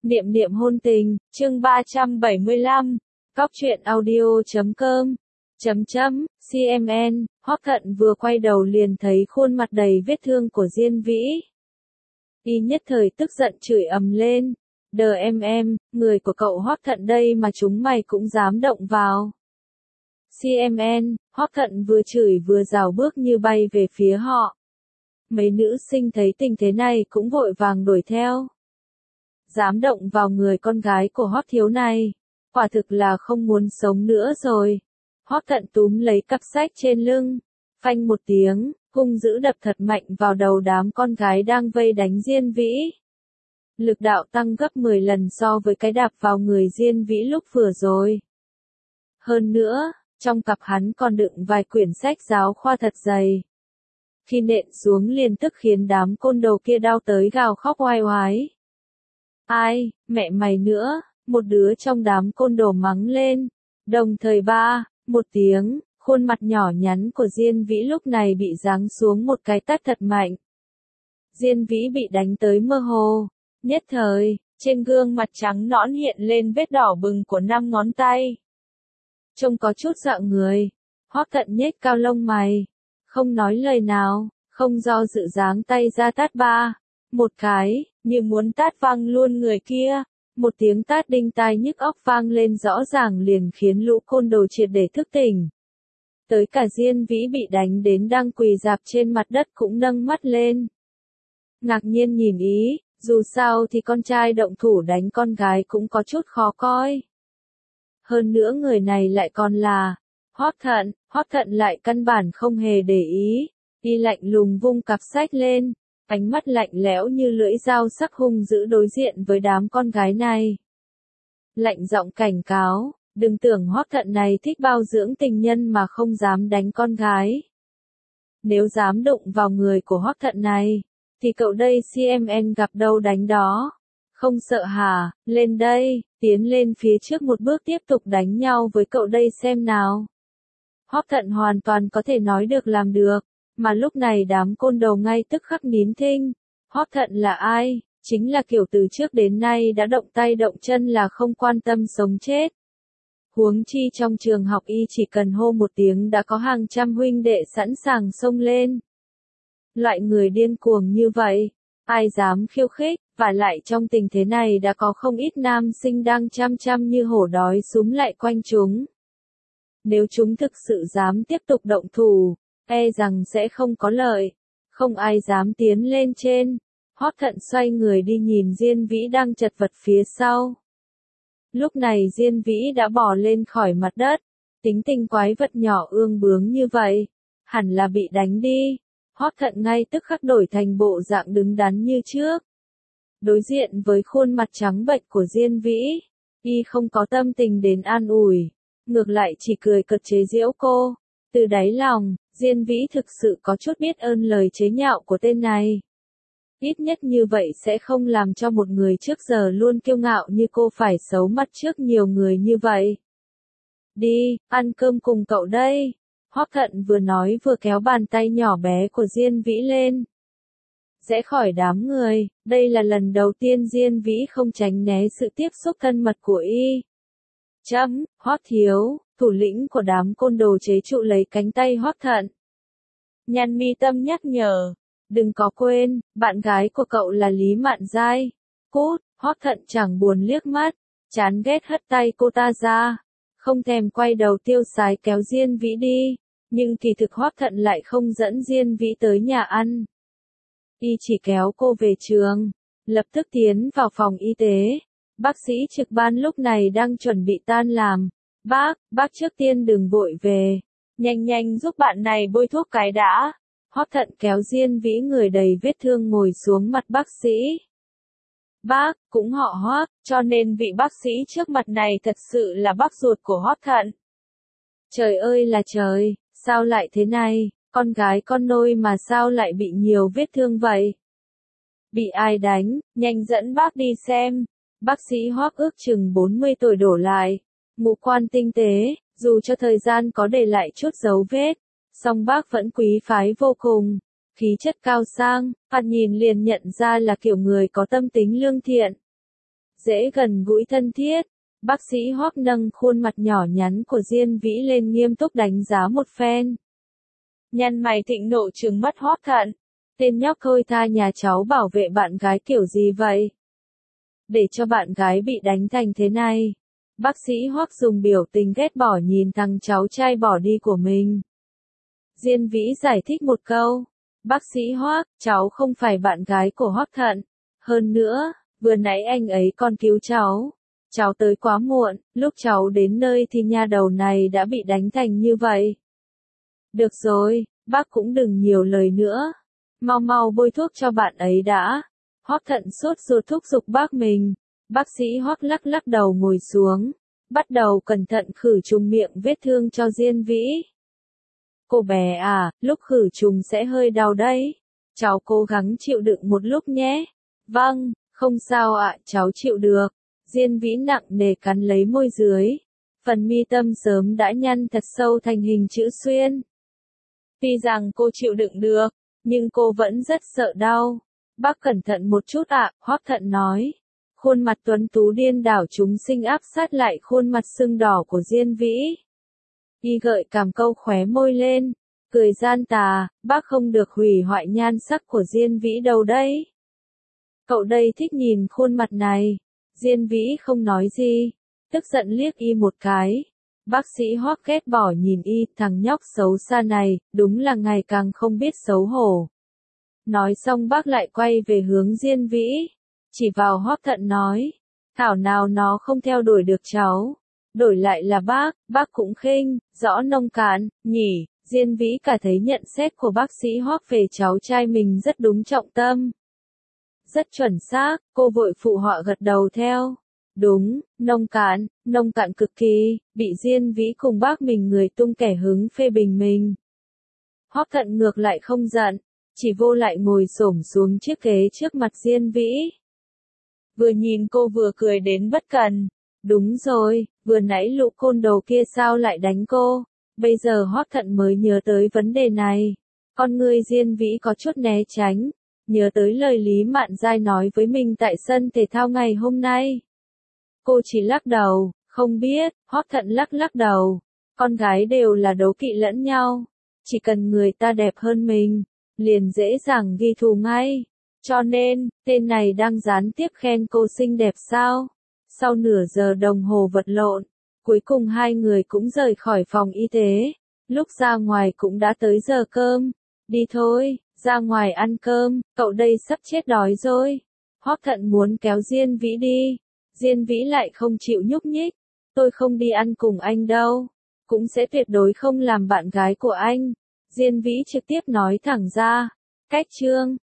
Niệm niệm hôn tình, chương 375, Cóc truyện audio.com, CMN, Hoắc Thận vừa quay đầu liền thấy khuôn mặt đầy vết thương của Diên Vĩ. Y nhất thời tức giận chửi ầm lên, đờ em, người của cậu Hoắc Thận đây mà chúng mày cũng dám động vào. CMN, Hoắc Thận vừa chửi vừa rào bước như bay về phía họ. Mấy nữ sinh thấy tình thế này cũng vội vàng đuổi theo. Dám động vào người con gái của Hoắc thiếu này, quả thực là không muốn sống nữa rồi. Hoắc Thận túm lấy cặp sách trên lưng, phanh một tiếng, hung dữ đập thật mạnh vào đầu đám con gái đang vây đánh Diên Vĩ. Lực đạo tăng gấp 10 lần so với cái đạp vào người Diên Vĩ lúc vừa rồi. Hơn nữa, trong cặp hắn còn đựng vài quyển sách giáo khoa thật dày. Khi nện xuống liền tức khiến đám côn đồ kia đau tới gào khóc oai oái. Ai, mẹ mày nữa, một đứa trong đám côn đồ mắng lên. Đồng thời một tiếng, khuôn mặt nhỏ nhắn của Diên Vĩ lúc này bị giáng xuống một cái tát thật mạnh. Diên Vĩ bị đánh tới mơ hồ, nhất thời, trên gương mặt trắng nõn hiện lên vết đỏ bừng của 5 ngón tay. Trông có chút dọa người, Hoắc Thận nhếch cao lông mày, không nói lời nào, không do dự giáng tay ra tát một cái, như muốn tát văng luôn người kia. Một tiếng tát đinh tai nhức óc vang lên rõ ràng liền khiến lũ côn đồ triệt để thức tỉnh. Tới cả Diên Vĩ bị đánh đến đang quỳ rạp trên mặt đất cũng nâng mắt lên. Ngạc nhiên nhìn ý, dù sao thì con trai động thủ đánh con gái cũng có chút khó coi. Hơn nữa người này lại còn là Hoắc Thận lại căn bản không hề để ý, y lạnh lùng vung cặp sách lên. Ánh mắt lạnh lẽo như lưỡi dao sắc hung dữ đối diện với đám con gái này. Lạnh giọng cảnh cáo, đừng tưởng Hoắc Thận này thích bao dưỡng tình nhân mà không dám đánh con gái. Nếu dám đụng vào người của Hoắc Thận này, thì cậu đây CMN gặp đâu đánh đó. Không sợ hả, lên đây, tiến lên phía trước một bước tiếp tục đánh nhau với cậu đây xem nào. Hoắc Thận hoàn toàn có thể nói được làm được. Mà lúc này đám côn đồ ngay tức khắc nín thinh. Hoắc Thận là ai? Chính là kiểu từ trước đến nay đã động tay động chân là không quan tâm sống chết. Huống chi trong trường học y chỉ cần hô một tiếng đã có hàng trăm huynh đệ sẵn sàng xông lên. Loại người điên cuồng như vậy, ai dám khiêu khích, và lại trong tình thế này đã có không ít nam sinh đang chăm như hổ đói súm lại quanh chúng. Nếu chúng thực sự dám tiếp tục động thủ, e rằng sẽ không có lợi, không ai dám tiến lên trên. Hoắc Thận xoay người đi nhìn Diên Vĩ đang chật vật phía sau. Lúc này Diên Vĩ đã bò lên khỏi mặt đất, tính tình quái vật nhỏ ương bướng như vậy, hẳn là bị đánh đi. Hoắc Thận ngay tức khắc đổi thành bộ dạng đứng đắn như trước. Đối diện với khuôn mặt trắng bệch của Diên Vĩ, y không có tâm tình đến an ủi, ngược lại chỉ cười cợt chế giễu cô. Từ đáy lòng, Diên Vĩ thực sự có chút biết ơn lời chế nhạo của tên này. Ít nhất như vậy sẽ không làm cho một người trước giờ luôn kiêu ngạo như cô phải xấu mặt trước nhiều người như vậy. Đi, ăn cơm cùng cậu đây. Hoắc Thận vừa nói vừa kéo bàn tay nhỏ bé của Diên Vĩ lên. Rẽ khỏi đám người, đây là lần đầu tiên Diên Vĩ không tránh né sự tiếp xúc thân mật của y. Hoắc thiếu, thủ lĩnh của đám côn đồ chế trụ lấy cánh tay Hoắc Thận. Nhăn mi tâm nhắc nhở, đừng có quên, bạn gái của cậu là Lý Mạn Giai. Cút, Hoắc Thận chẳng buồn liếc mắt, chán ghét hất tay cô ta ra, không thèm quay đầu tiêu sái kéo Diên Vĩ đi, nhưng kỳ thực Hoắc Thận lại không dẫn Diên Vĩ tới nhà ăn. Y chỉ kéo cô về trường, lập tức tiến vào phòng y tế. Bác sĩ trực ban lúc này đang chuẩn bị tan làm. Bác trước tiên đừng vội về. Nhanh giúp bạn này bôi thuốc cái đã. Hoắc Thận kéo Diên Vĩ người đầy vết thương ngồi xuống mặt bác sĩ. Bác, cũng họ Hoắc, cho nên vị bác sĩ trước mặt này thật sự là bác ruột của Hoắc Thận. Trời ơi là trời, sao lại thế này, con gái con nôi mà sao lại bị nhiều vết thương vậy? Bị ai đánh, nhanh dẫn bác đi xem. Bác sĩ Hoắc ước chừng 40 tuổi đổ lại, ngũ quan tinh tế, dù cho thời gian có để lại chút dấu vết, song bác vẫn quý phái vô cùng, khí chất cao sang, thoạt nhìn liền nhận ra là kiểu người có tâm tính lương thiện. dễ gần gũi thân thiết. Bác sĩ Hoắc nâng khuôn mặt nhỏ nhắn của Diên Vĩ lên nghiêm túc đánh giá một phen. Nhăn mày thịnh nộ trừng mắt Hoắc Thận. Tên nhóc thôi tha nhà cháu bảo vệ bạn gái kiểu gì vậy? Để cho bạn gái bị đánh thành thế này. Bác sĩ Hoắc dùng biểu tình ghét bỏ nhìn thằng cháu trai bỏ đi của mình. Diên Vĩ giải thích một câu. Bác sĩ Hoắc, cháu không phải bạn gái của Hoắc Thận. Hơn nữa, vừa nãy anh ấy còn cứu cháu. Cháu tới quá muộn, lúc cháu đến nơi thì nha đầu này đã bị đánh thành như vậy. Được rồi, bác cũng đừng nhiều lời nữa. Mau mau bôi thuốc cho bạn ấy đã. Hoắc Thận sốt ruột thúc giục bác mình. Bác sĩ Hoắc lắc lắc đầu ngồi xuống. Bắt đầu cẩn thận khử trùng miệng vết thương cho Diên Vĩ. Cô bé à, lúc khử trùng sẽ hơi đau đấy. Cháu cố gắng chịu đựng một lúc nhé. Vâng, không sao ạ, cháu chịu được. Diên Vĩ nặng nề cắn lấy môi dưới. Phần mi tâm sớm đã nhăn thật sâu thành hình chữ xuyên. Tuy rằng cô chịu đựng được, nhưng cô vẫn rất sợ đau. Bác cẩn thận một chút ạ, Hoắc Thận nói. Khuôn mặt tuấn tú điên đảo chúng sinh áp sát lại khuôn mặt sưng đỏ của Diên Vĩ. Y gợi cảm câu khóe môi lên, cười gian tà, bác không được hủy hoại nhan sắc của Diên Vĩ đâu đấy. Cậu đây thích nhìn khuôn mặt này. Diên Vĩ không nói gì, tức giận liếc y một cái. Bác sĩ Hoắc ghét bỏ nhìn y, thằng nhóc xấu xa này, đúng là ngày càng không biết xấu hổ. Nói xong bác lại quay về hướng Diên Vĩ, chỉ vào Hoắc Thận nói, thảo nào nó không theo đuổi được cháu. Đổi lại là bác cũng khinh, rõ nông cạn, nhỉ. Diên Vĩ cả thấy nhận xét của bác sĩ Hoắc về cháu trai mình rất đúng trọng tâm. Rất chuẩn xác, cô vội phụ họa gật đầu theo. Đúng, nông cạn cực kỳ, bị Diên Vĩ cùng bác mình người tung kẻ hứng phê bình mình. Hoắc Thận ngược lại không giận, chỉ vô lại ngồi xổm xuống chiếc ghế trước mặt Diên Vĩ. Vừa nhìn cô vừa cười đến bất cần. Đúng rồi, vừa nãy lũ côn đồ kia sao lại đánh cô? Bây giờ Hoắc Thận mới nhớ tới vấn đề này. Con người Diên Vĩ có chút né tránh. Nhớ tới lời Lý Mạn Giai nói với mình tại sân thể thao ngày hôm nay. Cô chỉ lắc đầu, không biết. Hoắc Thận lắc lắc đầu. Con gái đều là đố kỵ lẫn nhau. Chỉ cần người ta đẹp hơn mình, liền dễ dàng ghi thù ngay. Cho nên, tên này đang gián tiếp khen cô xinh đẹp sao? Sau nửa giờ đồng hồ vật lộn, cuối cùng hai người cũng rời khỏi phòng y tế. Lúc ra ngoài cũng đã tới giờ cơm. Đi thôi, ra ngoài ăn cơm, cậu đây sắp chết đói rồi. Hoắc Thận muốn kéo Diên Vĩ đi. Diên Vĩ lại không chịu nhúc nhích. Tôi không đi ăn cùng anh đâu. Cũng sẽ tuyệt đối không làm bạn gái của anh. Diên Vĩ trực tiếp nói thẳng ra. Cách chương